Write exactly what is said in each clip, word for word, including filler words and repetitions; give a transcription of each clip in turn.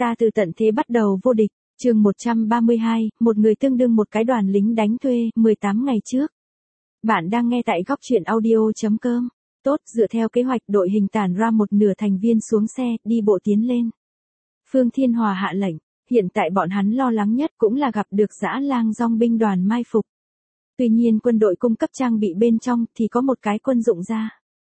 Ta từ tận thế bắt đầu vô địch, chương một trăm ba mươi hai, một người tương đương một cái đoàn lính đánh thuê, mười tám ngày trước. Bạn đang nghe tại góc truyện audio chấm com. Tốt, dựa theo kế hoạch đội hình tản ra một nửa thành viên xuống xe, đi bộ tiến lên. Phương Thiên Hòa hạ lệnh, hiện tại bọn hắn lo lắng nhất cũng là gặp được dã lang dòng binh đoàn mai phục. Tuy nhiên quân đội cung cấp trang bị bên trong thì có một cái quân dụng ra.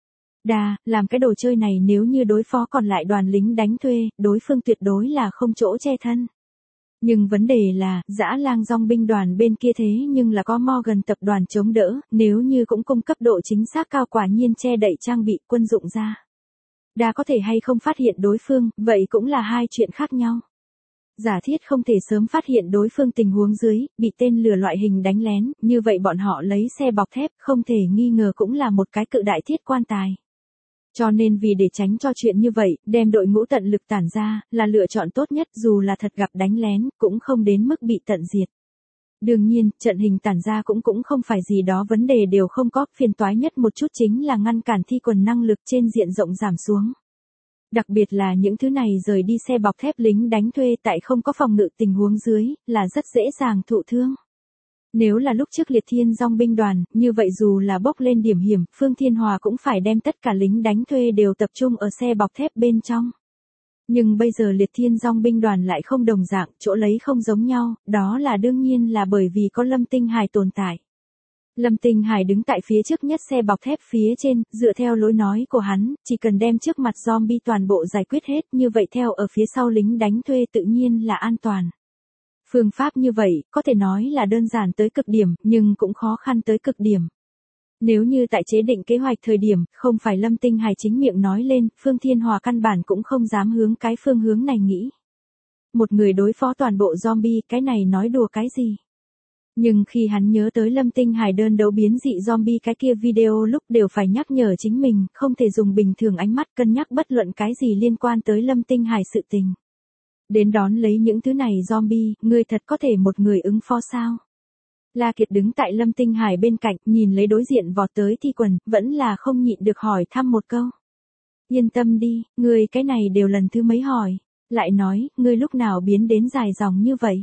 Đà, làm cái đồ chơi này nếu như đối phó còn lại đoàn lính đánh thuê, đối phương tuyệt đối là không chỗ che thân. Nhưng vấn đề là, dã lang dòng binh đoàn bên kia thế nhưng là có Morgan tập đoàn chống đỡ, nếu như cũng cung cấp độ chính xác cao quả nhiên che đậy trang bị quân dụng ra. Đà có thể hay không phát hiện đối phương, vậy cũng là hai chuyện khác nhau. Giả thiết không thể sớm phát hiện đối phương tình huống dưới, bị tên lừa loại hình đánh lén, như vậy bọn họ lấy xe bọc thép, không thể nghi ngờ cũng là một cái cự đại thiết quan tài. Cho nên vì để tránh cho chuyện như vậy, đem đội ngũ tận lực tản ra, là lựa chọn tốt nhất dù là thật gặp đánh lén, cũng không đến mức bị tận diệt. Đương nhiên, trận hình tản ra cũng cũng không phải gì đó vấn đề đều không có, phiền toái nhất một chút chính là ngăn cản thi quần năng lực trên diện rộng giảm xuống. Đặc biệt là những thứ này rời đi xe bọc thép lính đánh thuê tại không có phòng ngự tình huống dưới, là rất dễ dàng thụ thương. Nếu là lúc trước Liệt Thiên dòng binh đoàn, như vậy dù là bốc lên điểm hiểm, Phương Thiên Hòa cũng phải đem tất cả lính đánh thuê đều tập trung ở xe bọc thép bên trong. Nhưng bây giờ Liệt Thiên dòng binh đoàn lại không đồng dạng, chỗ lấy không giống nhau, đó là đương nhiên là bởi vì có Lâm Tinh Hải tồn tại. Lâm Tinh Hải đứng tại phía trước nhất xe bọc thép phía trên, dựa theo lối nói của hắn, chỉ cần đem trước mặt zombie toàn bộ giải quyết hết, như vậy theo ở phía sau lính đánh thuê tự nhiên là an toàn. Phương pháp như vậy, có thể nói là đơn giản tới cực điểm, nhưng cũng khó khăn tới cực điểm. Nếu như tại chế định kế hoạch thời điểm, không phải Lâm Tinh Hải chính miệng nói lên, Phương Thiên Hòa căn bản cũng không dám hướng cái phương hướng này nghĩ. Một người đối phó toàn bộ zombie, cái này nói đùa cái gì? Nhưng khi hắn nhớ tới Lâm Tinh Hải đơn đấu biến dị zombie cái kia video lúc đều phải nhắc nhở chính mình, không thể dùng bình thường ánh mắt cân nhắc bất luận cái gì liên quan tới Lâm Tinh Hải sự tình. Đến đón lấy những thứ này zombie, ngươi thật có thể một người ứng phó sao? La Kiệt đứng tại Lâm Tinh Hải bên cạnh, nhìn lấy đối diện vọt tới thi quần, vẫn là không nhịn được hỏi thăm một câu. Yên tâm đi, ngươi cái này đều lần thứ mấy hỏi. Lại nói, ngươi lúc nào biến đến dài dòng như vậy?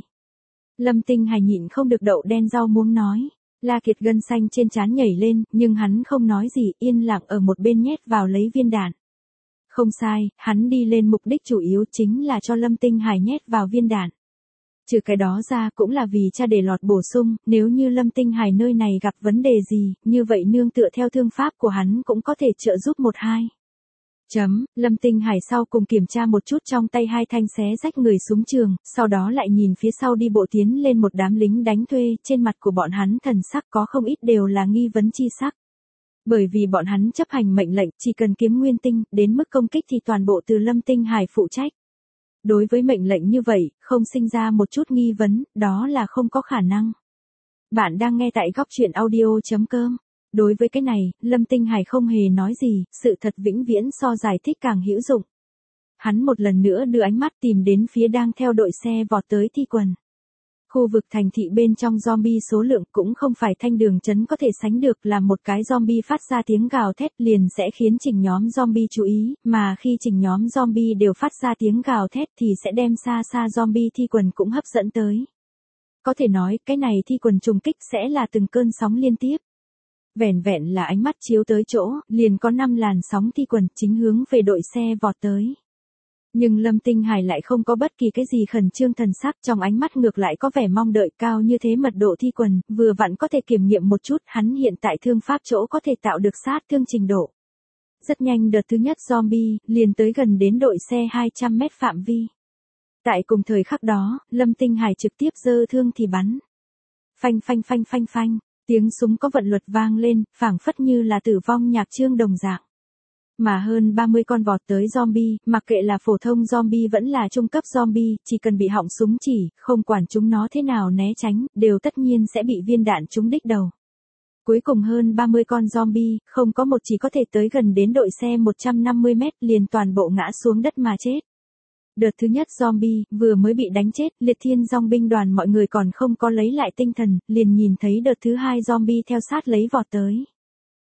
Lâm Tinh Hải nhịn không được đậu đen rau muống nói. La Kiệt gân xanh trên trán nhảy lên, nhưng hắn không nói gì, yên lặng ở một bên nhét vào lấy viên đạn. Không sai, hắn đi lên mục đích chủ yếu chính là cho Lâm Tinh Hải nhét vào viên đạn. Trừ cái đó ra cũng là vì cha để lọt bổ sung, nếu như Lâm Tinh Hải nơi này gặp vấn đề gì, như vậy nương tựa theo thương pháp của hắn cũng có thể trợ giúp một hai. Chấm, Lâm Tinh Hải sau cùng kiểm tra một chút trong tay hai thanh xé rách người súng trường, sau đó lại nhìn phía sau đi bộ tiến lên một đám lính đánh thuê, trên mặt của bọn hắn thần sắc có không ít đều là nghi vấn chi sắc. Bởi vì bọn hắn chấp hành mệnh lệnh, chỉ cần kiếm nguyên tinh, đến mức công kích thì toàn bộ từ Lâm Tinh Hải phụ trách. Đối với mệnh lệnh như vậy, không sinh ra một chút nghi vấn, đó là không có khả năng. Bạn đang nghe tại góc truyện audio chấm com. Đối với cái này, Lâm Tinh Hải không hề nói gì, sự thật vĩnh viễn so giải thích càng hữu dụng. Hắn một lần nữa đưa ánh mắt tìm đến phía đang theo đội xe vọt tới thi quần. Khu vực thành thị bên trong zombie số lượng cũng không phải thanh đường trấn có thể sánh được, là một cái zombie phát ra tiếng gào thét liền sẽ khiến chỉnh nhóm zombie chú ý, mà khi chỉnh nhóm zombie đều phát ra tiếng gào thét thì sẽ đem xa xa zombie thi quần cũng hấp dẫn tới. Có thể nói, cái này thi quần trùng kích sẽ là từng cơn sóng liên tiếp. Vẻn vẹn là ánh mắt chiếu tới chỗ, liền có năm làn sóng thi quần chính hướng về đội xe vọt tới. Nhưng Lâm Tinh Hải lại không có bất kỳ cái gì khẩn trương thần sắc, trong ánh mắt ngược lại có vẻ mong đợi cao như thế mật độ thi quần, vừa vặn có thể kiểm nghiệm một chút hắn hiện tại thương pháp chỗ có thể tạo được sát thương trình độ. Rất nhanh đợt thứ nhất zombie, liền tới gần đến đội xe hai trăm mét phạm vi. Tại cùng thời khắc đó, Lâm Tinh Hải trực tiếp giơ thương thì bắn. Phanh phanh phanh phanh phanh, tiếng súng có vận luật vang lên, phảng phất như là tử vong nhạc chương đồng dạng. Mà hơn ba mươi con vọt tới zombie, mặc kệ là phổ thông zombie vẫn là trung cấp zombie, chỉ cần bị họng súng chỉ, không quản chúng nó thế nào né tránh, đều tất nhiên sẽ bị viên đạn trúng đích đầu. Cuối cùng hơn ba mươi con zombie, không có một chỉ có thể tới gần đến đội xe một trăm năm mươi mét liền toàn bộ ngã xuống đất mà chết. Đợt thứ nhất zombie, vừa mới bị đánh chết, Liệt Thiên dòng binh đoàn mọi người còn không có lấy lại tinh thần, liền nhìn thấy đợt thứ hai zombie theo sát lấy vọt tới.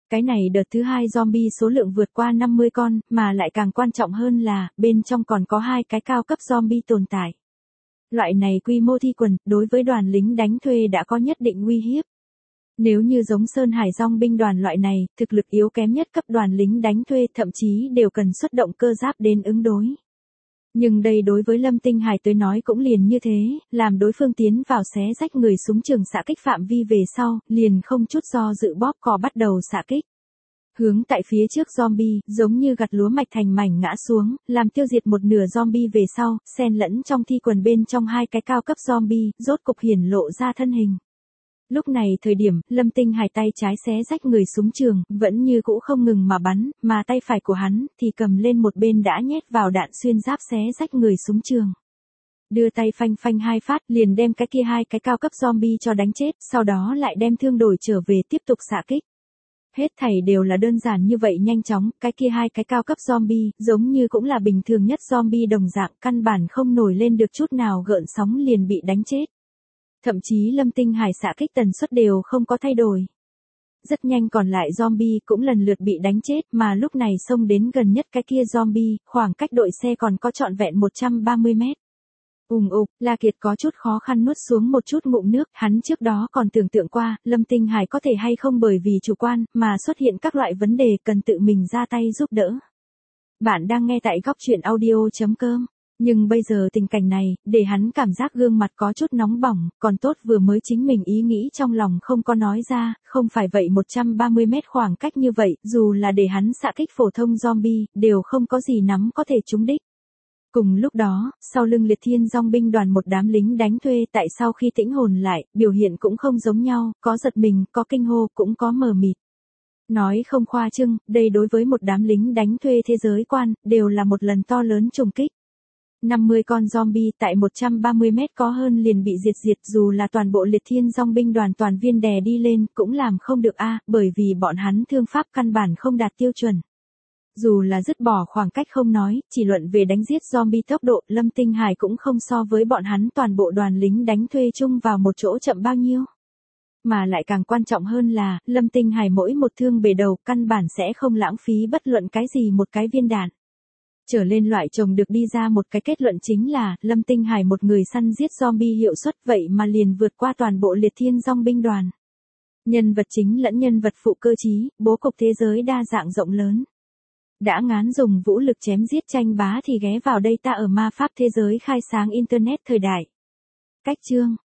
Cái này đợt thứ hai zombie số lượng vượt qua năm mươi con, mà lại càng quan trọng hơn là, bên trong còn có hai cái cao cấp zombie tồn tại. Loại này quy mô thi quần, đối với đoàn lính đánh thuê đã có nhất định uy hiếp. Nếu như giống Sơn Hải Dòng binh đoàn loại này, thực lực yếu kém nhất cấp đoàn lính đánh thuê thậm chí đều cần xuất động cơ giáp đến ứng đối. Nhưng đây đối với Lâm Tinh Hải tới nói cũng liền như thế, làm đối phương tiến vào xé rách người súng trường xạ kích phạm vi về sau, liền không chút do dự bóp cò bắt đầu xạ kích. Hướng tại phía trước zombie, giống như gặt lúa mạch thành mảnh ngã xuống, làm tiêu diệt một nửa zombie về sau, xen lẫn trong thi quần bên trong hai cái cao cấp zombie, rốt cục hiển lộ ra thân hình. Lúc này thời điểm, Lâm Tinh Hải tay trái xé rách người súng trường, vẫn như cũ không ngừng mà bắn, mà tay phải của hắn, thì cầm lên một bên đã nhét vào đạn xuyên giáp xé rách người súng trường. Đưa tay phanh phanh hai phát, liền đem cái kia hai cái cao cấp zombie cho đánh chết, sau đó lại đem thương đổi trở về tiếp tục xạ kích. Hết thảy đều là đơn giản như vậy nhanh chóng, cái kia hai cái cao cấp zombie, giống như cũng là bình thường nhất zombie đồng dạng, căn bản không nổi lên được chút nào gợn sóng liền bị đánh chết. Thậm chí Lâm Tinh Hải xạ kích tần suất đều không có thay đổi. Rất nhanh còn lại zombie cũng lần lượt bị đánh chết, mà lúc này xông đến gần nhất cái kia zombie, khoảng cách đội xe còn có trọn vẹn một trăm ba mươi mét. Ùng ục, La Kiệt có chút khó khăn nuốt xuống một chút ngụm nước, hắn trước đó còn tưởng tượng qua, Lâm Tinh Hải có thể hay không bởi vì chủ quan, mà xuất hiện các loại vấn đề cần tự mình ra tay giúp đỡ. Bạn đang nghe tại góc truyện audio chấm com. Nhưng bây giờ tình cảnh này, để hắn cảm giác gương mặt có chút nóng bỏng, còn tốt vừa mới chính mình ý nghĩ trong lòng không có nói ra, không phải vậy một trăm ba mươi mét khoảng cách như vậy, dù là để hắn xạ kích phổ thông zombie, đều không có gì nắm có thể trúng đích. Cùng lúc đó, sau lưng Liệt Thiên Dòng binh đoàn một đám lính đánh thuê tại sau khi tĩnh hồn lại, biểu hiện cũng không giống nhau, có giật mình, có kinh hô, cũng có mờ mịt. Nói không khoa trương, đây đối với một đám lính đánh thuê thế giới quan, đều là một lần to lớn trùng kích. năm mươi con zombie tại một trăm ba mươi mét có hơn liền bị diệt diệt, dù là toàn bộ Liệt Thiên Dòng binh đoàn toàn viên đè đi lên, cũng làm không được a, bởi vì bọn hắn thương pháp căn bản không đạt tiêu chuẩn. Dù là dứt bỏ khoảng cách không nói, chỉ luận về đánh giết zombie tốc độ, Lâm Tinh Hải cũng không so với bọn hắn toàn bộ đoàn lính đánh thuê chung vào một chỗ chậm bao nhiêu. Mà lại càng quan trọng hơn là, Lâm Tinh Hải mỗi một thương bể đầu căn bản sẽ không lãng phí bất luận cái gì một cái viên đạn. Trở lên loại chồng được đi ra một cái kết luận chính là, Lâm Tinh Hải một người săn giết zombie hiệu suất vậy mà liền vượt qua toàn bộ Liệt Thiên Dòng binh đoàn. Nhân vật chính lẫn nhân vật phụ cơ trí, bố cục thế giới đa dạng rộng lớn. Đã ngán dùng vũ lực chém giết tranh bá thì ghé vào đây ta ở ma pháp thế giới khai sáng internet thời đại. Cách chương